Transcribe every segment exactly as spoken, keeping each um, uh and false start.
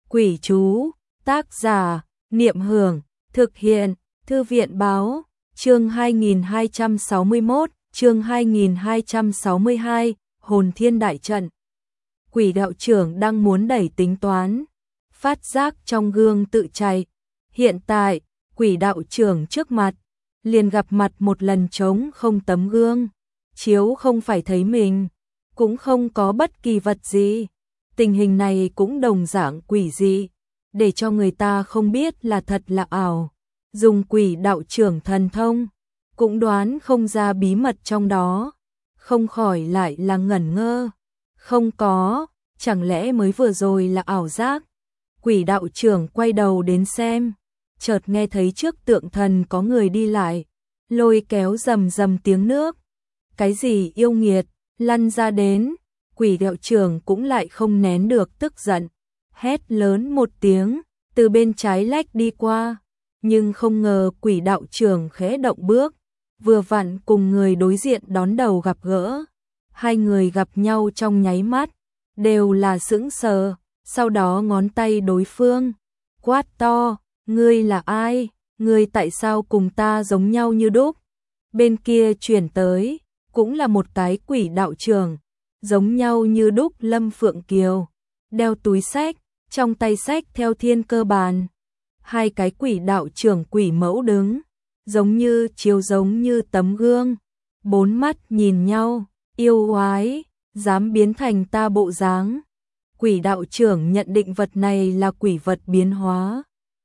Quỷ chú, tác giả, Niệm Hưởng, thực hiện, Thư viện báo, chương hai nghìn hai trăm sáu mươi mốt, chương hai nghìn hai trăm sáu mươi hai, Hồn Thiên Đại Trận. Quỷ đạo trưởng đang muốn đẩy tính toán, phát giác trong gương tự chạy. Hiện tại, quỷ đạo trưởng trước mặt, liền gặp mặt một lần trống không tấm gương, chiếu không phải thấy mình, cũng không có bất kỳ vật gì. Tình hình này cũng đồng dạng quỷ dị, để cho người ta không biết là thật là ảo. Dùng quỷ đạo trưởng thần thông, cũng đoán không ra bí mật trong đó, không khỏi lại là ngẩn ngơ. Không có, chẳng lẽ mới vừa rồi là ảo giác? Quỷ đạo trưởng quay đầu đến xem, chợt nghe thấy trước tượng thần có người đi lại, lôi kéo rầm rầm tiếng nước. Cái gì yêu nghiệt, lăn ra đến. Quỷ đạo trưởng cũng lại không nén được tức giận, hét lớn một tiếng, từ bên trái lách đi qua. Nhưng không ngờ quỷ đạo trưởng khẽ động bước, vừa vặn cùng người đối diện đón đầu gặp gỡ. Hai người gặp nhau trong nháy mắt, đều là sững sờ, sau đó ngón tay đối phương, quát to, ngươi là ai, ngươi tại sao cùng ta giống nhau như đúc. Bên kia chuyển tới, cũng là một cái quỷ đạo trưởng, giống nhau như đúc Lâm Phượng Kiều, đeo túi sách, trong tay sách theo thiên cơ bàn. Hai cái quỷ đạo trưởng quỷ mẫu đứng, giống như chiếu giống như tấm gương, bốn mắt nhìn nhau, yêu oái, dám biến thành ta bộ dáng. Quỷ đạo trưởng nhận định vật này là quỷ vật biến hóa.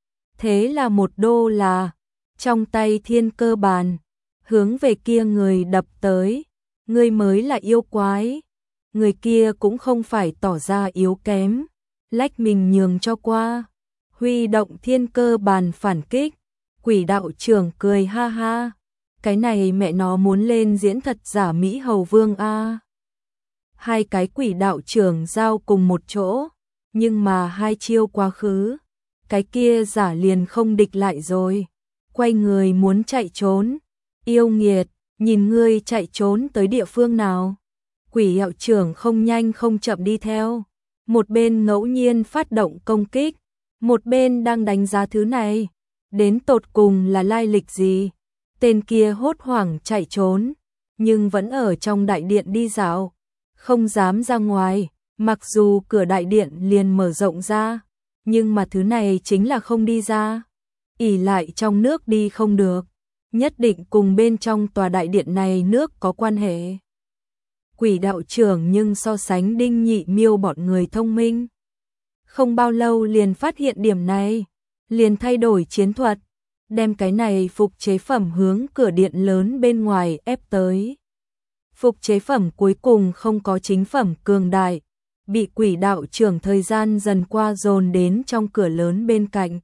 Thế là một đô là, trong tay thiên cơ bàn, hướng về kia người đập tới, người mới là yêu quái. Người kia cũng không phải tỏ ra yếu kém, lách mình nhường cho qua, huy động thiên cơ bàn phản kích. Quỷ đạo trưởng cười ha ha, cái này mẹ nó muốn lên diễn thật giả Mỹ Hầu Vương a. Hai cái quỷ đạo trưởng giao cùng một chỗ, nhưng mà hai chiêu quá khứ, cái kia giả liền không địch lại rồi, quay người muốn chạy trốn. Yêu nghiệt, nhìn ngươi chạy trốn tới địa phương nào? Quỷ đạo trưởng không nhanh không chậm đi theo, một bên ngẫu nhiên phát động công kích, một bên đang đánh giá thứ này, đến tột cùng là lai lịch gì. Tên kia hốt hoảng chạy trốn, nhưng vẫn ở trong đại điện đi dạo, không dám ra ngoài, mặc dù cửa đại điện liền mở rộng ra, nhưng mà thứ này chính là không đi ra, ỉ lại trong nước đi không được, nhất định cùng bên trong tòa đại điện này nước có quan hệ. Quỷ đạo trưởng nhưng so sánh Đinh Nhị Miêu bọn người thông minh, không bao lâu liền phát hiện điểm này, liền thay đổi chiến thuật, đem cái này phục chế phẩm hướng cửa điện lớn bên ngoài ép tới. Phục chế phẩm cuối cùng không có chính phẩm cường đại, bị quỷ đạo trưởng thời gian dần qua dồn đến trong cửa lớn bên cạnh.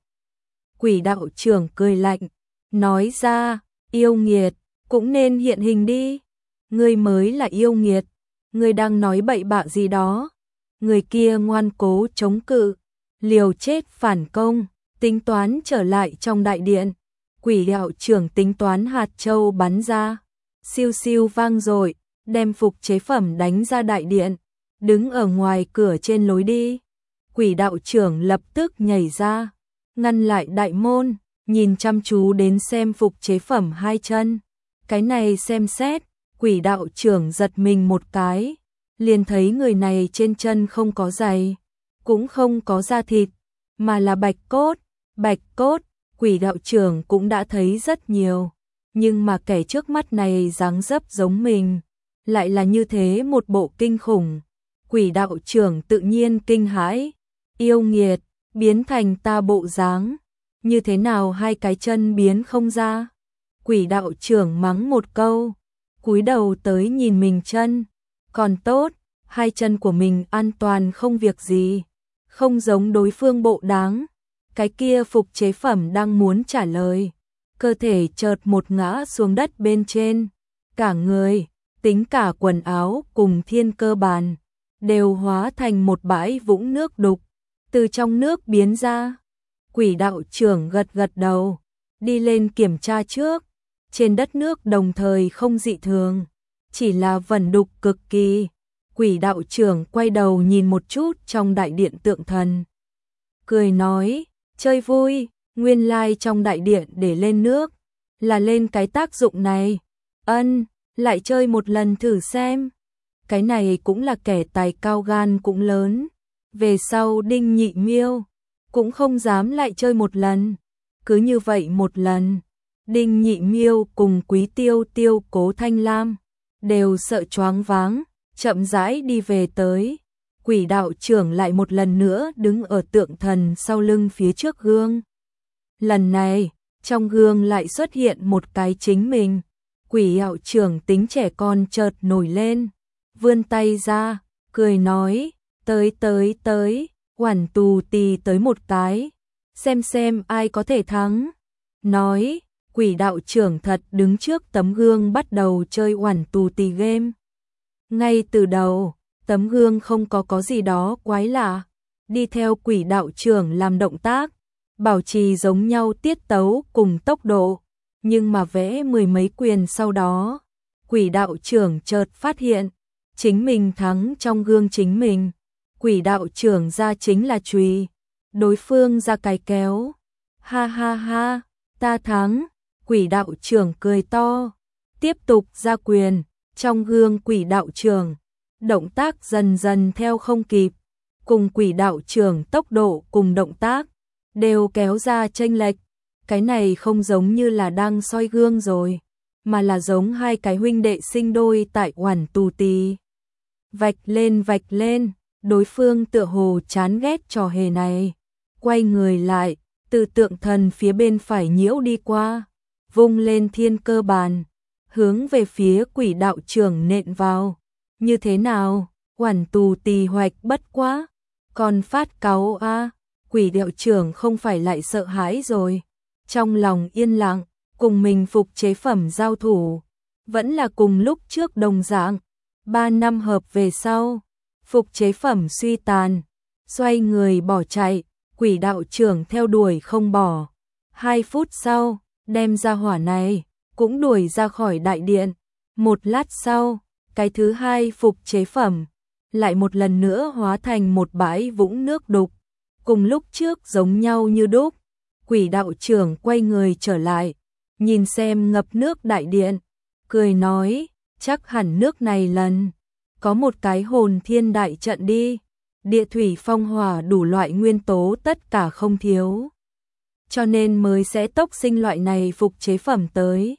Quỷ đạo trưởng cười lạnh, nói ra, yêu nghiệt, cũng nên hiện hình đi. Ngươi mới là yêu nghiệt, ngươi đang nói bậy bạ gì đó. Người kia ngoan cố chống cự, liều chết phản công, tính toán trở lại trong đại điện. Quỷ đạo trưởng tính toán hạt châu bắn ra, siêu siêu vang dội, đem phục chế phẩm đánh ra đại điện, đứng ở ngoài cửa trên lối đi. Quỷ đạo trưởng lập tức nhảy ra, ngăn lại đại môn, nhìn chăm chú đến xem phục chế phẩm hai chân. Cái này xem xét, quỷ đạo trưởng giật mình một cái, liền thấy người này trên chân không có giày, cũng không có da thịt, mà là bạch cốt. Bạch cốt, quỷ đạo trưởng cũng đã thấy rất nhiều, nhưng mà kẻ trước mắt này dáng dấp giống mình, lại là như thế một bộ kinh khủng. Quỷ đạo trưởng tự nhiên kinh hãi, yêu nghiệt, biến thành ta bộ dáng, như thế nào hai cái chân biến không ra? Quỷ đạo trưởng mắng một câu, cúi đầu tới nhìn mình chân, còn tốt, hai chân của mình an toàn không việc gì, không giống đối phương bộ đáng. Cái kia phục chế phẩm đang muốn trả lời, cơ thể chợt một ngã xuống đất bên trên, cả người, tính cả quần áo cùng thiên cơ bàn, đều hóa thành một bãi vũng nước đục, từ trong nước biến ra. Quỷ đạo trưởng gật gật đầu, đi lên kiểm tra trước, trên đất nước đồng thời không dị thường, chỉ là vẩn đục cực kỳ. Quỷ đạo trưởng quay đầu nhìn một chút trong đại điện tượng thần, cười nói, chơi vui, nguyên lai trong đại điện để lên nước, là lên cái tác dụng này. Ân, lại chơi một lần thử xem. Cái này cũng là kẻ tài cao gan cũng lớn. Về sau Đinh Nhị Miêu cũng không dám lại chơi một lần. Cứ như vậy một lần, Đinh Nhị Miêu cùng Quý Tiêu Tiêu Cố Thanh Lam đều sợ choáng váng, chậm rãi đi về tới. Quỷ đạo trưởng lại một lần nữa đứng ở tượng thần sau lưng phía trước gương. Lần này, trong gương lại xuất hiện một cái chính mình. Quỷ đạo trưởng tính trẻ con chợt nổi lên, vươn tay ra, cười nói, tới tới tới, Oản Tù Tì tới một cái, xem xem ai có thể thắng. Nói, quỷ đạo trưởng thật đứng trước tấm gương bắt đầu chơi Oản Tù Tì game. Ngay từ đầu, tấm gương không có có gì đó quái lạ, đi theo quỷ đạo trưởng làm động tác, bảo trì giống nhau tiết tấu cùng tốc độ, nhưng mà vẽ mười mấy quyền sau đó, quỷ đạo trưởng chợt phát hiện, chính mình thắng trong gương chính mình. Quỷ đạo trưởng ra chính là chùy, đối phương ra cái kéo. Ha ha ha, ta thắng. Quỷ đạo trưởng cười to, tiếp tục ra quyền, trong gương quỷ đạo trưởng, động tác dần dần theo không kịp, cùng quỷ đạo trưởng tốc độ cùng động tác đều kéo ra chênh lệch. Cái này không giống như là đang soi gương rồi, mà là giống hai cái huynh đệ sinh đôi tại Oản Tù Tì. Vạch lên vạch lên, đối phương tựa hồ chán ghét trò hề này, quay người lại, từ tượng thần phía bên phải nhiễu đi qua, vung lên thiên cơ bàn, hướng về phía quỷ đạo trưởng nện vào. Như thế nào? Oản Tù Tì hoạch bất quá, còn phát cáu a. À? Quỷ đạo trưởng không phải lại sợ hãi rồi, trong lòng yên lặng, cùng mình phục chế phẩm giao thủ, vẫn là cùng lúc trước đồng dạng. Ba năm hợp về sau, phục chế phẩm suy tàn, xoay người bỏ chạy, quỷ đạo trưởng theo đuổi không bỏ. Hai phút sau, đem ra hỏa này, cũng đuổi ra khỏi đại điện. Một lát sau, cái thứ hai phục chế phẩm, lại một lần nữa hóa thành một bãi vũng nước đục, cùng lúc trước giống nhau như đúc. Quỷ đạo trưởng quay người trở lại, nhìn xem ngập nước đại điện, cười nói, chắc hẳn nước này lần có một cái hồn thiên đại trận đi, địa thủy phong hỏa đủ loại nguyên tố tất cả không thiếu, cho nên mới sẽ tốc sinh loại này phục chế phẩm tới.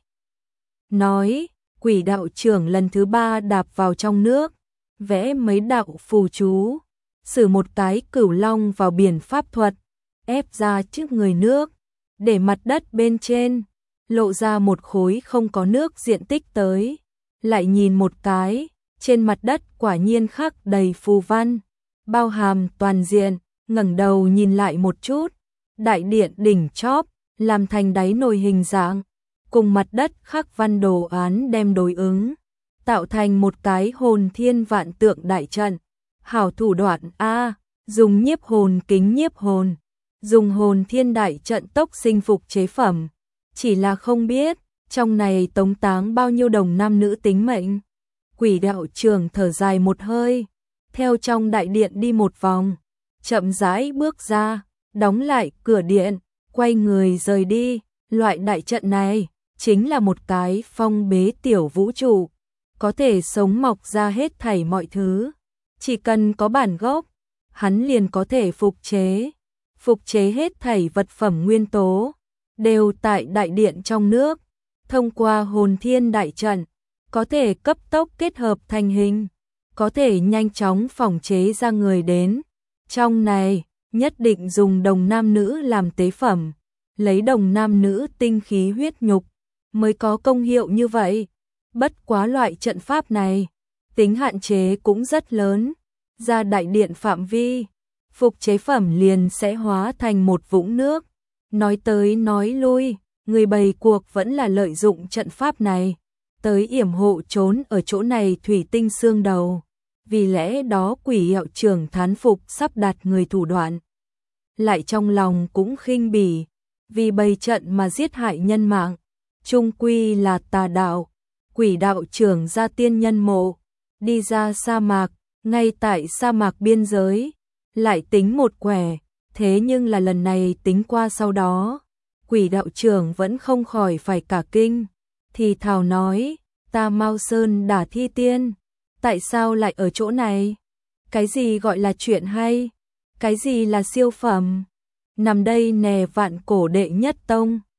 Nói, quỷ đạo trưởng lần thứ ba đạp vào trong nước, vẽ mấy đạo phù chú, sử một cái cửu long vào biển pháp thuật, ép ra trước người nước, để mặt đất bên trên lộ ra một khối không có nước diện tích tới. Lại nhìn một cái, trên mặt đất quả nhiên khắc đầy phù văn, bao hàm toàn diện. Ngẩng đầu nhìn lại một chút, đại điện đỉnh chóp làm thành đáy nồi hình dạng, cùng mặt đất khắc văn đồ án đem đối ứng, tạo thành một cái hồn thiên vạn tượng đại trận. Hảo thủ đoạn a, dùng nhiếp hồn kính nhiếp hồn, dùng hồn thiên đại trận tốc sinh phục chế phẩm, chỉ là không biết trong này tống táng bao nhiêu đồng nam nữ tính mệnh. Quỷ đạo trưởng thở dài một hơi, theo trong đại điện đi một vòng, chậm rãi bước ra, đóng lại cửa điện, quay người rời đi. Loại đại trận này chính là một cái phong bế tiểu vũ trụ, có thể sống mọc ra hết thảy mọi thứ. Chỉ cần có bản gốc, hắn liền có thể phục chế. Phục chế hết thảy vật phẩm nguyên tố, đều tại đại điện trong nước. Thông qua hồn thiên đại trận, có thể cấp tốc kết hợp thành hình, có thể nhanh chóng phỏng chế ra người đến. Trong này, nhất định dùng đồng nam nữ làm tế phẩm, lấy đồng nam nữ tinh khí huyết nhục, mới có công hiệu như vậy. Bất quá loại trận pháp này, tính hạn chế cũng rất lớn. Ra đại điện phạm vi, phục chế phẩm liền sẽ hóa thành một vũng nước. Nói tới nói lui, người bày cuộc vẫn là lợi dụng trận pháp này, tới yểm hộ trốn ở chỗ này thủy tinh xương đầu. Vì lẽ đó quỷ hiệu trưởng thán phục sắp đặt người thủ đoạn. Lại trong lòng cũng khinh bỉ, vì bày trận mà giết hại nhân mạng, chung quy là tà đạo. Quỷ đạo trưởng ra tiên nhân mộ, đi ra sa mạc, ngay tại sa mạc biên giới, lại tính một quẻ, Thế nhưng là lần này tính qua sau đó, Quỷ đạo trưởng vẫn không khỏi phải cả kinh, thì thào nói, ta Mao Sơn Đả Thi Tiên, tại sao lại ở chỗ này? Cái gì gọi là chuyện hay? Cái gì là siêu phẩm? Nằm đây nè vạn cổ đệ nhất tông.